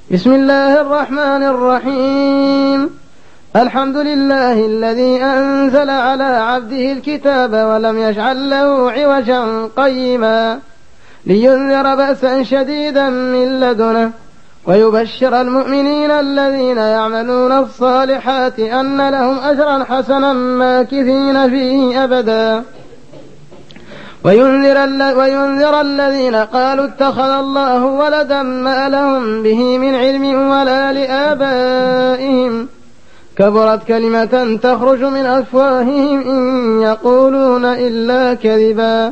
بسم الله الرحمن الرحيم. الحمد لله الذي أنزل على عبده الكتاب ولم يجعل له عوجا قيما لينذر بأسا شديدا من لدنه ويبشر المؤمنين الذين يعملون الصالحات أن لهم أجرا حسنا ماكثين فيه أبدا وينذر الذين قالوا اتخذ الله ولدا ما لهم به من علم ولا لآبائهم كبرت كلمة تخرج من أفواههم إن يقولون إلا كذبا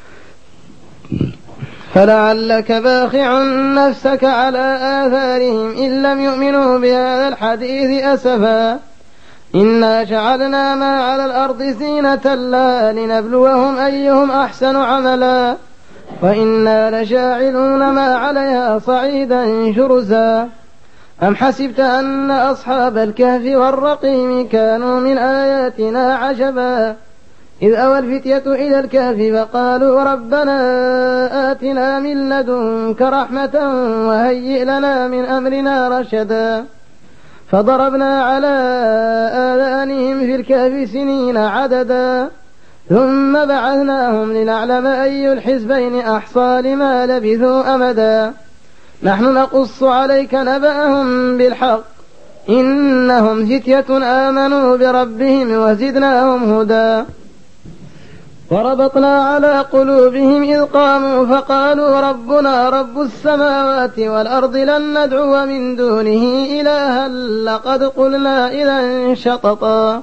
فلعلك باخع نفسك على آثارهم إن لم يؤمنوا بهذا الحديث أسفا إنا جعلنا ما على الأرض زينة لها لنبلوهم أيهم أحسن عملا وإنا لجاعلون ما عليها صعيدا جرزا أم حسبت أن أصحاب الكهف والرقيم كانوا من آياتنا عجبا إذ أوى الفتية إلى الكهف فقالوا ربنا آتنا من لدنك رحمة وهيئ لنا من أمرنا رشدا فضربنا على آذانهم في الكهف سنين عددا ثم بعثناهم لنعلم أي الحزبين أحصى لما لبثوا أمدا نحن نقص عليك نبأهم بالحق إنهم فتية آمنوا بربهم وزدناهم هدى وربطنا على قلوبهم إذ قاموا فقالوا ربنا رب السماوات والأرض لن ندعو من دونه إلها لقد قلنا إذا شططا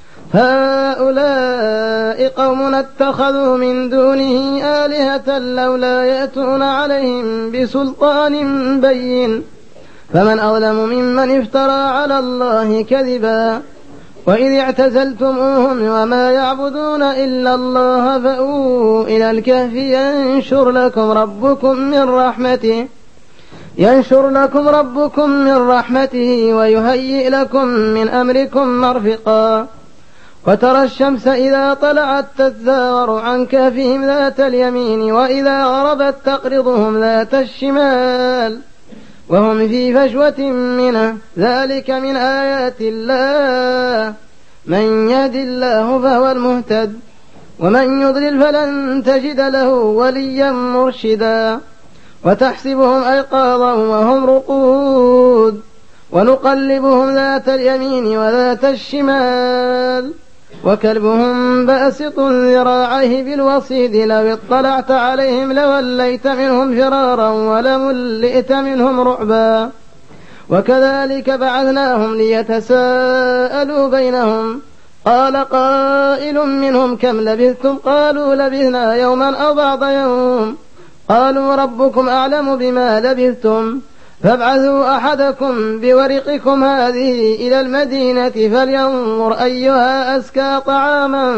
هؤلاء قوم اتخذوا من دونه آلهة لولا يأتون عليهم بسلطان بين فمن أظلم ممن افترى على الله كذبا وإذ اعتزلتموهم وما يعبدون إلا الله فأووا إلى الكهف ينشر لكم ربكم من رحمته ويهيئ لكم من أمركم مرفقا وترى الشمس إذا طلعت تزاور عن كهفهم ذات اليمين وإذا غربت تقرضهم ذات الشمال وهم في فجوة منه ذلك من آيات الله من يهد الله فهو المهتد ومن يضلل فلن تجد له وليا مرشدا وتحسبهم أيقاظا وهم رقود ونقلبهم ذات اليمين وذات الشمال وكلبهم باسط ذراعيه بالوصيد لو اطلعت عليهم لوليت منهم فرارا ولملئت منهم رعبا وكذلك بعثناهم ليتساءلوا بينهم قال قائل منهم كم لبثتم قالوا لبثنا يوما أو بعض يوم قالوا ربكم أعلم بما لبثتم فابعثوا أحدكم بورقكم هذه إلى المدينة فلينظر أيها أزكى طعاما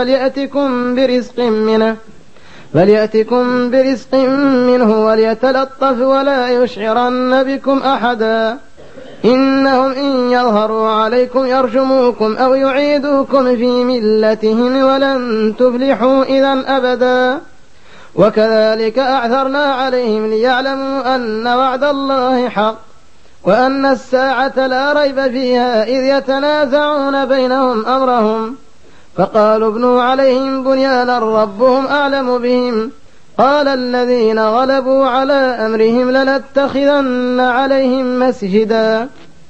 فليأتكم برزق منه وليتلطف ولا يشعرن بكم أحدا إنهم إن يظهروا عليكم يرجموكم أو يعيدوكم في ملتهم ولن تفلحوا إذا أبدا وكذلك أعثرنا عليهم ليعلموا أن وعد الله حق وأن الساعة لا ريب فيها إذ يتنازعون بينهم أمرهم فقالوا ابنوا عليهم بنيانا ربهم أعلم بهم قال الذين غلبوا على أمرهم لنتخذن عليهم مسجدا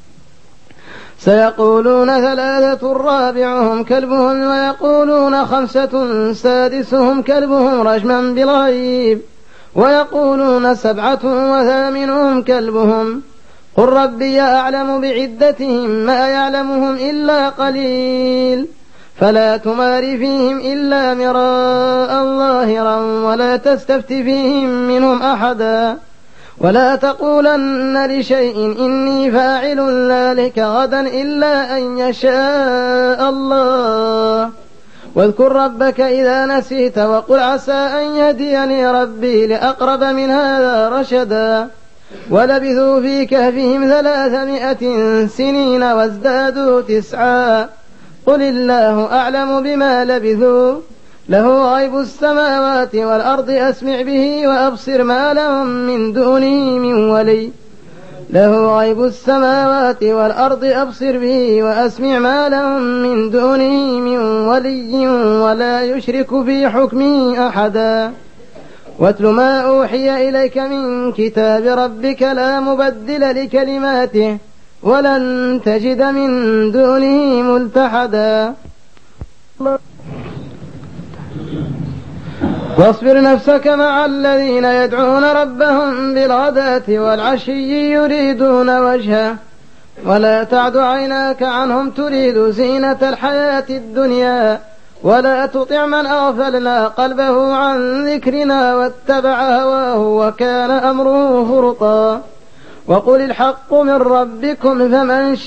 سيقولون ثلاثة رابعهم كلبهم ويقولون خمسة سادسهم كلبهم رجما بالغيب ويقولون 7 وثامنهم كلبهم قل ربي أعلم بعدتهم ما يعلمهم إلا قليل فلا تمار فيهم إلا مراء ظاهرا ولا تستفت فيهم منهم أحدا ولا تقولن لشيء إني فاعل ذلك غدا إلا أن يشاء الله واذكر ربك إذا نسيت وقل عسى أن يهديني ربي لأقرب من هذا رشدا ولبثوا في كهفهم 300 سنين وازدادوا 9 قل الله أعلم بما لبثوا له غيب السماوات والأرض أسمع به وأبصر ما لهم من دونه من ولي له غيب السماوات والأرض أبصر به وأسمع ما لهم من دونه من ولي ولا يشرك في حكمه أحدا واتل ما أوحي إليك من كتاب ربك لا مبدل لكلماته ولن تجد من دونه ملتحدا واصبر نفسك مع الذين يدعون ربهم بالغداة والعشي يريدون وجهه ولا تعد عيناك عنهم تريد زينة الحياة الدنيا ولا تطع من أغفلنا قلبه عن ذكرنا واتبع هواه وكان أمره فرطا وقل الحق من ربكم فمن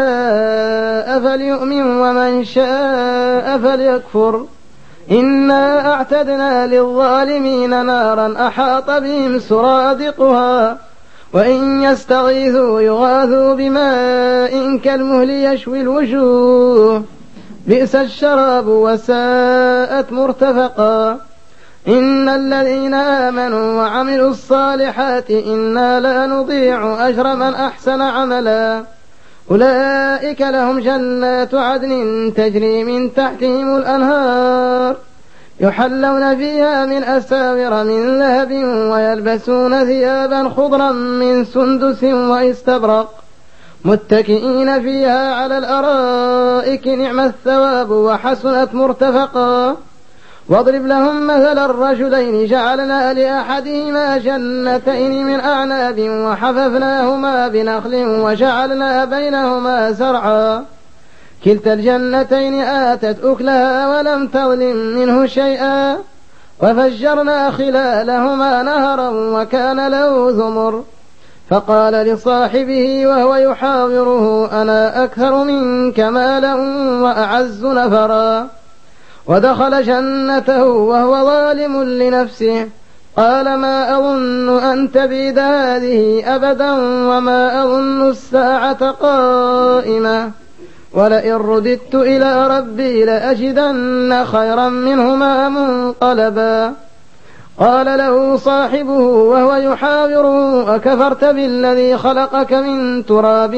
شاء فليؤمن ومن شاء فليكفر إنا أعتدنا للظالمين نارا أحاط بهم سرادقها وإن يستغيثوا يغاثوا بماء كالمهل يشوي الوجوه بئس الشراب وساءت مرتفقا إن الذين آمنوا وعملوا الصالحات إنا لا نضيع أجر من أحسن عملا أولئك لهم جنات عدن تجري من تحتهم الأنهار يحلون فيها من أساور من ذهب ويلبسون ثيابا خضرا من سندس واستبرق متكئين فيها على الأرائك نعم الثواب وحسنت مرتفقا واضرب لهم مثل الرجلين جعلنا لأحدهما جنتين من أعناب وحففناهما بنخل وجعلنا بينهما زرعا كلتا الجنتين آتت أكلها ولم تظلم منه شيئا وفجرنا خلالهما نهرا وكان له ثمر فقال لصاحبه وهو يحاوره أنا أكثر منك مالا وأعز نفرا ودخل جنته وهو ظالم لنفسه قال ما أظن أن تبيد هذه أبدا وما أظن الساعة قائمة ولئن رددت إلى ربي لأجدن خيرا منهما منقلبا قال له صاحبه وهو يحاوره أكفرت بالذي خلقك من تراب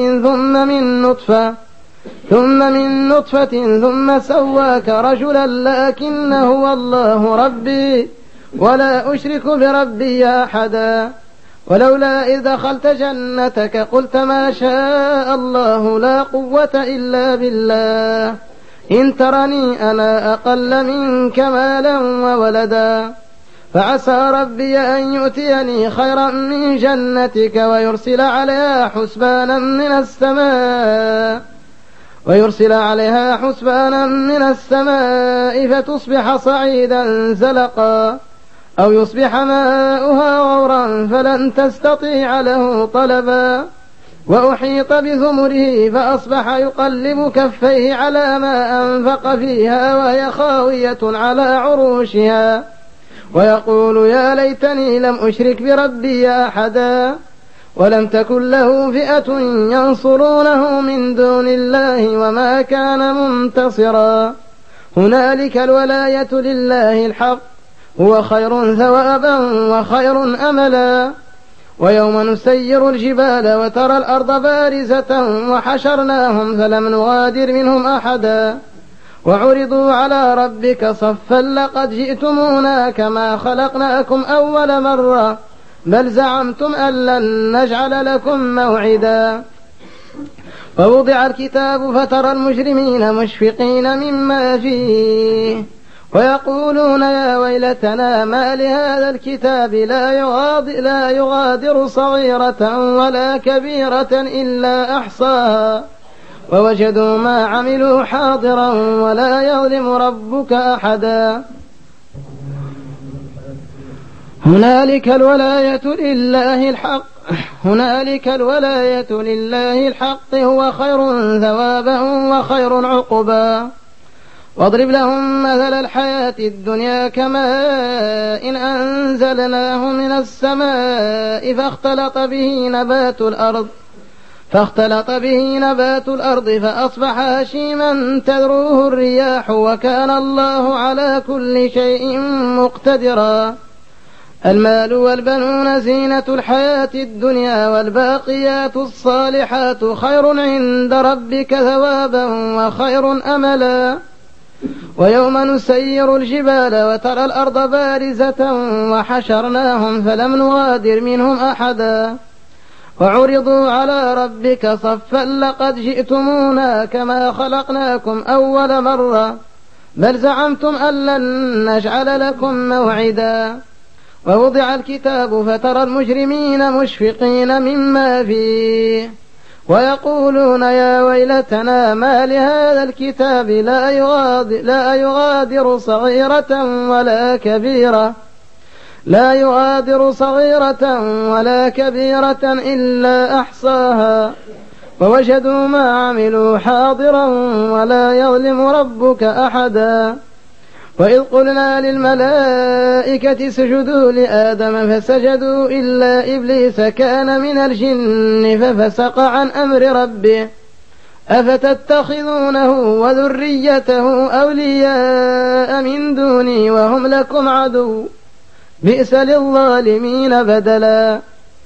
ثم من نطفة ثم سواك رجلا لكن هو الله ربي ولا أشرك بربي أحدا ولولا إذ دخلت جنتك قلت ما شاء الله لا قوة إلا بالله إن ترني أنا أقل منك مالا وولدا فعسى ربي أن يؤتيني خيرا من جنتك ويرسل عليها حسبانا من السماء فتصبح صعيدا زلقا أو يصبح ماؤها غورا فلن تستطيع له طلبا وأحيط بثمره فأصبح يقلب كفيه على ما أنفق فيها وهي خاوية على عروشها ويقول يا ليتني لم أشرك بربي أحدا ولم تكن له فئة ينصرونه من دون الله وما كان منتصرا هنالك الولاية لله الحق هو خير ثوابا وخير أملا ويوم نسير الجبال وترى الأرض بارزة وحشرناهم فلم نغادر منهم أحدا وعرضوا على ربك صفا لقد جئتمونا كما خلقناكم أول مرة بل زعمتم أن لن نجعل لكم موعدا ووضع الكتاب فترى المجرمين مشفقين مما فيه ويقولون يا ويلتنا ما لهذا الكتاب لا يغادر صغيرة ولا كبيرة إلا أحصاها ووجدوا ما عملوا حاضرا ولا يظلم ربك أحدا هنالك الولاية لله الحق هو خير ثوابا وخير عقبا واضرب لهم مثل الحياة الدنيا كماء إن أنزلناه من السماء فاختلط به نبات الأرض فأصبح هشيما تذروه الرياح وكان الله على كل شيء مقتدرا المال والبنون زينة الحياة الدنيا والباقيات الصالحات خير عند ربك ثوابا وخير أملا ويوم نسير الجبال وترى الأرض بارزة وحشرناهم فلم نغادر منهم أحدا وعرضوا على ربك صفا لقد جئتمونا كما خلقناكم أول مرة بل زعمتم أن لن نجعل لكم موعدا ووضع الكتاب فترى المجرمين مشفقين مما فيه ويقولون يا ويلتنا ما لهذا الكتاب لا يغادر صغيرة ولا كبيرة إلا أحصاها ووجدوا ما عملوا حاضرا ولا يظلم ربك أحدا وإذ قلنا للملائكة اسجدوا لآدم فسجدوا إلا إبليس كان من الجن ففسق عن أمر ربه أفتتخذونه وذريته أولياء من دوني وهم لكم عدو بئس للظالمين بدلا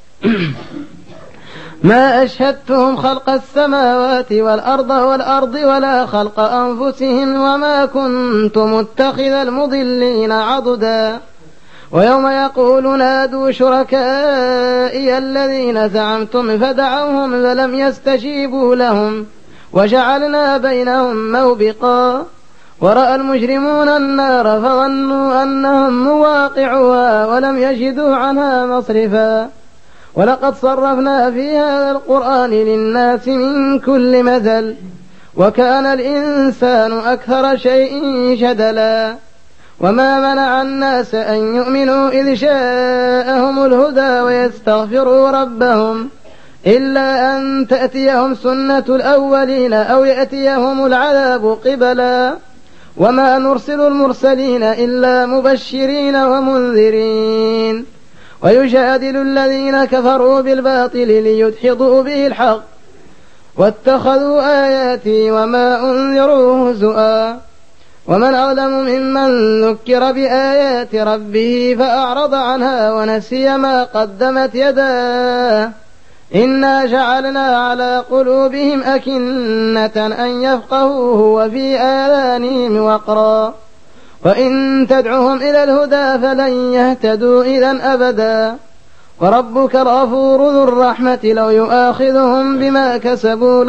ما أشهدتهم خلق السماوات والأرض ولا خلق أنفسهم وما كنت متخذ المضلين عضدا ويوم يقول نادوا شركائي الذين زعمتم فدعوهم فلم يستجيبوا لهم وجعلنا بينهم موبقا ورأى المجرمون النار فظنوا أنهم مواقعوها ولم يجدوا عنها مصرفا ولقد صرفنا في هذا القرآن للناس من كل مثل وكان الإنسان أكثر شيء جدلا وما منع الناس أن يؤمنوا إذ جاءهم الهدى ويستغفروا ربهم إلا أن تأتيهم سنة الأولين أو يأتيهم العذاب قبلا وما نرسل المرسلين إلا مبشرين ومنذرين ويجادل الذين كفروا بالباطل ليدحضوا به الحق واتخذوا آياتي وما أنذروا هزؤا ومن أظلم ممن ذكر بآيات ربه فأعرض عنها ونسي ما قدمت يداه إنا جعلنا على قلوبهم أكنة أن يفقهوه وفي آذانهم وقرا وإن تدعهم إلى الهدى فلن يهتدوا إذا أبدا وربك الغفور ذو الرحمة لو يؤاخذهم بما كسبوا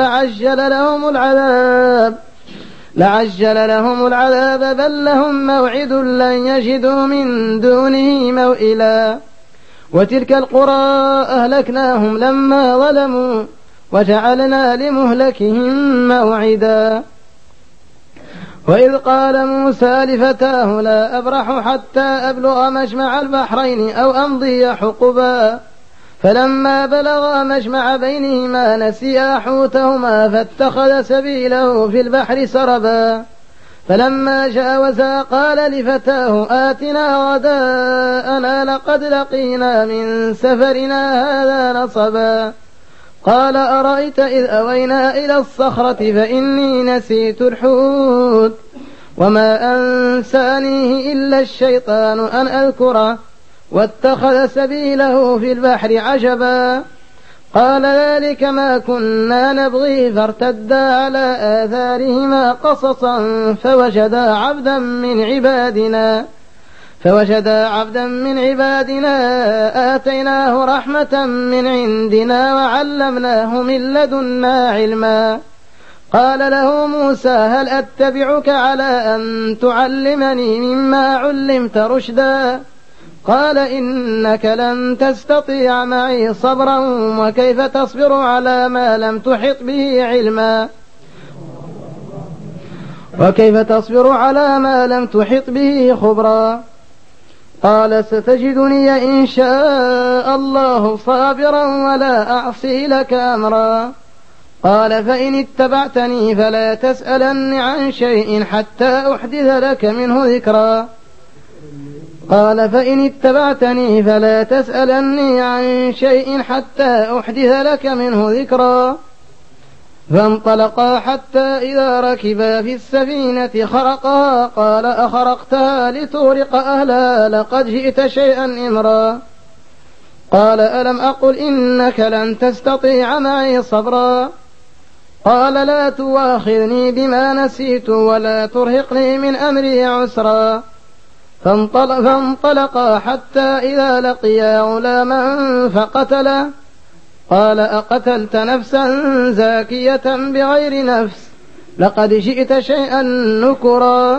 لعجل لهم العذاب بل لهم موعد لن يجدوا من دونه موئلا وتلك القرى أهلكناهم لما ظلموا وجعلنا لمهلكهم موعدا وإذ قال موسى لفتاه لا أبرح حتى أبلغ مجمع البحرين أو أمضي حقبا فلما بلغا مجمع بينهما نسيا حوتهما فاتخذ سبيله في البحر سربا فلما جاوزا قال لفتاه آتنا غداءنا لقد لقينا من سفرنا هذا نصبا قال أرأيت إذ أوينا إلى الصخرة فإني نسيت الحوت وما أنسانيه إلا الشيطان أن أذكره واتخذ سبيله في البحر عجبا قال ذلك ما كنا نبغي فارتدا على آثارهما قصصا فوجدا عبدا من عبادنا آتيناه رحمة من عندنا وعلمناه من لدنا علما قال له موسى هل أتبعك على أن تعلمني مما علمت رشدا قال إنك لن تستطيع معي صبرا وكيف تصبر على ما لم تحط به علما وكيف تصبر على ما لم تحط به خبرا قال ستجدني إن شاء الله صابرا ولا أعصي لك أمرا قال فإن اتبعتني فلا تسألني عن شيء حتى أحدث لك منه ذكرا قال فإن اتبعتني فلا تسألني عن شيء حتى أحدث لك منه ذكرا فانطلقا حتى إذا ركبا في السفينة خرقها قال أخرقتها لتغرق أهلها لقد جئت شيئا إمرا. قال ألم أقل إنك لن تستطيع معي صبرا. قال لا تواخذني بما نسيت ولا ترهقني من أمري عسرا. فانطلقا حتى إذا لقيا غلاما فقتله. قال أقتلت نفسا زاكية بغير نفس لقد جئت شيئا نكرا.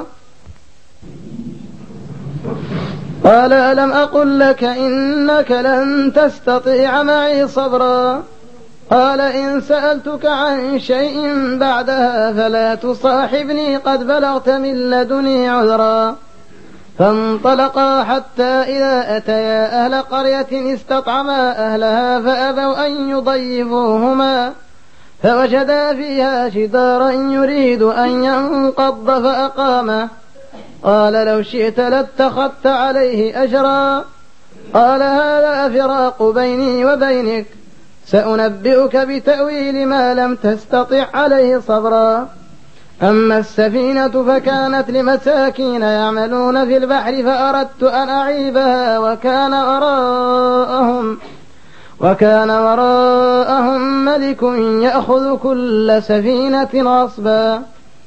قال ألم أقل لك إنك لن تستطيع معي صبرا. قال إن سألتك عن شيء بعدها فلا تصاحبني قد بلغت من لدني عذرا. فانطلقا حتى إذا أتيا أهل قرية استطعما أهلها فأبوا أن يضيفوهما فوجدا فيها جدارا يريد أن ينقض فأقامه. قال لو شئت لاتخذت عليه أجرا. قال هذا فراق بيني وبينك سأنبئك بتأويل ما لم تستطع عليه صبرا. أما السفينة فكانت لمساكين يعملون في البحر فأردت أن أعيبها وكان وراءهم ملك يأخذ كل سفينة غصبا.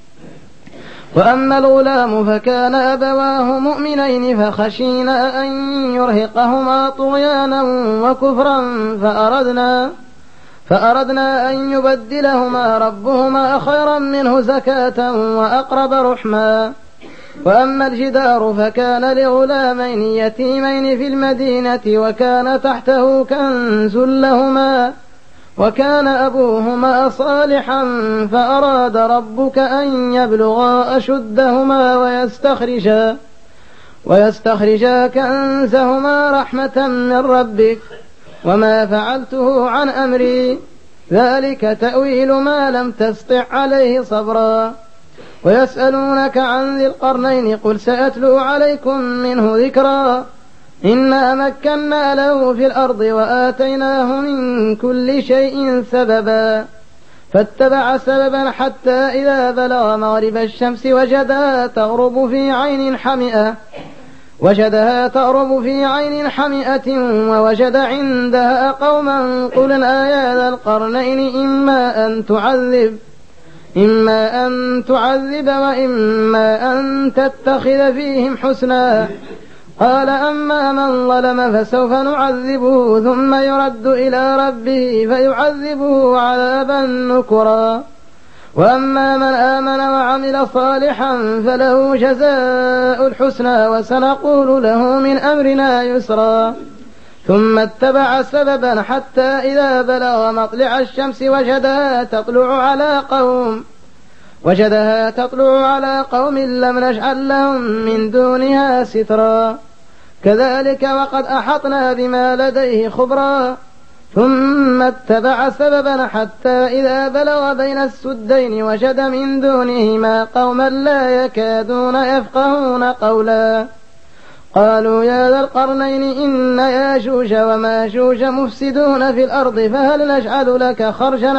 وأما الغلام فكان أبواه مؤمنين فخشينا أن يرهقهما طغيانا وكفرا فأردنا أن يبدلهما ربهما خيرا منه زكاة وأقرب رحما. وأما الجدار فكان لغلامين يتيمين في المدينة وكان تحته كنز لهما وكان أبوهما صالحا فأراد ربك أن يبلغا أشدهما ويستخرجا كنزهما رحمة من ربك وما فعلته عن أمري ذلك تأويل ما لم تستطع عليه صبرا. ويسألونك عن ذي القرنين قل سأتلو عليكم منه ذكرا. إنا مكنا له في الأرض وآتيناه من كل شيء سببا. فاتبع سببا حتى إذا بلغ مغرب الشمس وجدها تغرب في عين حمئة ووجد عندها قوما قلنا يا ذا القرنين إما أن تعذب وإما أن تتخذ فيهم حسنا. قال أما من ظلم فسوف نعذبه ثم يرد إلى ربه فيعذبه عذابا نكرا. وأما من آمن وعمل صالحا فله جزاء الحسنى وسنقول له من أمرنا يسرا. ثم اتبع سببا حتى إذا بلغ مطلع الشمس وجدها تطلع على قوم لم نجعل لهم من دونها سترا. كذلك وقد أحطنا بما لديه خبرا. ثم اتبع سببا حتى إذا بلغ بين السدين وجد من دونهما قوما لا يكادون يفقهون قولا. قالوا يا ذا القرنين إن ياجوج وماجوج مفسدون في الأرض فهل نجعل لك خرجا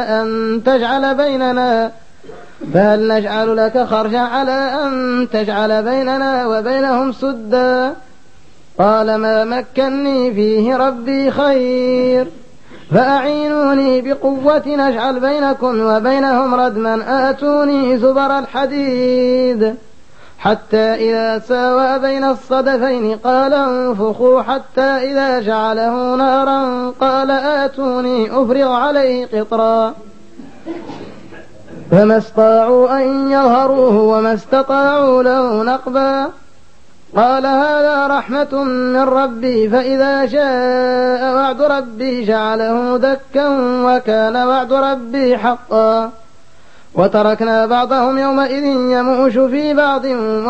على أن تجعل بيننا وبينهم سدا. قال ما مكني فيه ربي خير فأعينوني بقوة نجعل بينكم وبينهم ردما آتوني زبر الحديد حتى إذا ساوى بين الصدفين قال انفخوا حتى إذا جعله نارا قال آتوني أفرغ عليه قطرا. فما استطاعوا أن يظهروه وما استطاعوا له نقبا. قال هذا رحمة من ربي فإذا جاء وعد ربي جعله دكا وكان وعد ربي حقا. وتركنا بعضهم يومئذ يموش في بعض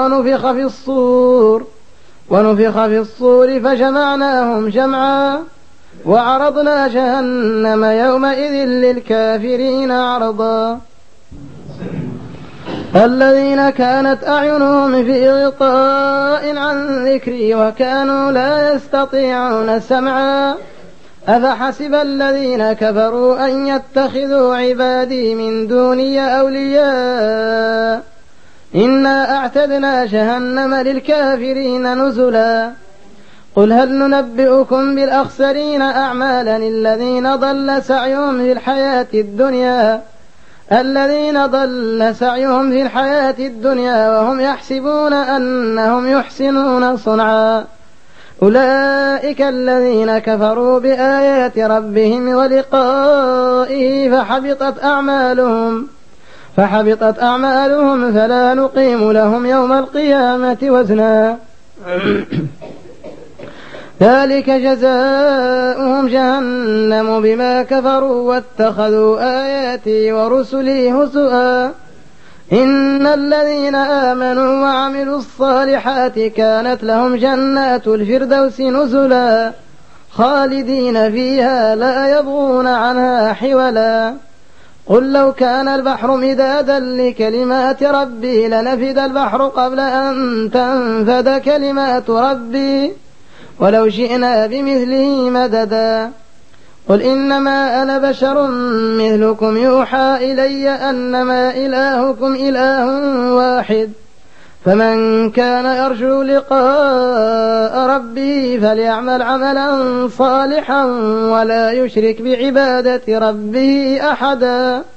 ونفخ في الصور فجمعناهم جمعا وعرضنا جهنم يومئذ للكافرين عرضا. الذين كانت أعينهم في غطاء عن ذكري وكانوا لا يستطيعون سمعا أفحسب الذين كفروا أن يتخذوا عبادي من دوني أولياء إنا أعتدنا جهنم للكافرين نزلا قل هل ننبئكم بالأخسرين أعمالا الذين ضل سعيهم في الحياة الدنيا وهم يحسبون أنهم يحسنون صنعا أولئك الذين كفروا بآيات ربهم ولقائه فحبطت أعمالهم فلا نقيم لهم يوم القيامة وزنا ذلك جزاؤهم جهنم بما كفروا واتخذوا آياتي ورسلي هزؤا إن الذين آمنوا وعملوا الصالحات كانت لهم جنات الفردوس نزلا خالدين فيها لا يبغون عنها حولا قل لو كان البحر مدادا لكلمات ربي لنفد البحر قبل أن تنفد كلمات ربي ولو شئنا بمثله مددا قل إنما أنا بشر مثلكم يوحى إلي أنما إلهكم إله واحد فمن كان يرجو لقاء ربه فليعمل عملا صالحا ولا يشرك بعبادة ربه أحدا.